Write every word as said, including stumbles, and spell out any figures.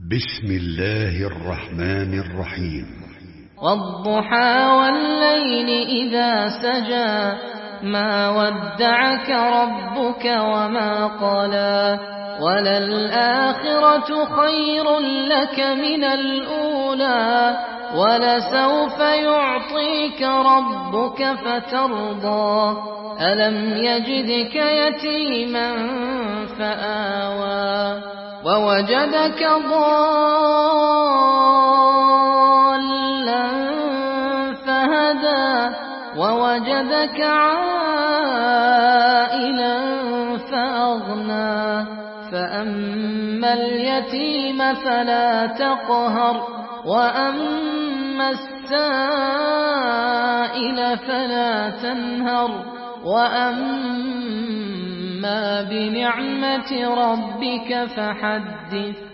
بسم الله الرحمن الرحيم. والضحى والليل إذا سجى ما ودعك ربك وما قلى وللآخرة خير لك من الأولى ولسوف يعطيك ربك فترضى ألم يجدك يتيما فآوى ووجدك ضالا فهدى ووجدك عائلا فأغنى فأما اليتيم فلا تقهر وأما السائل فلا تنهر وأما بنعمة ربك فحدث.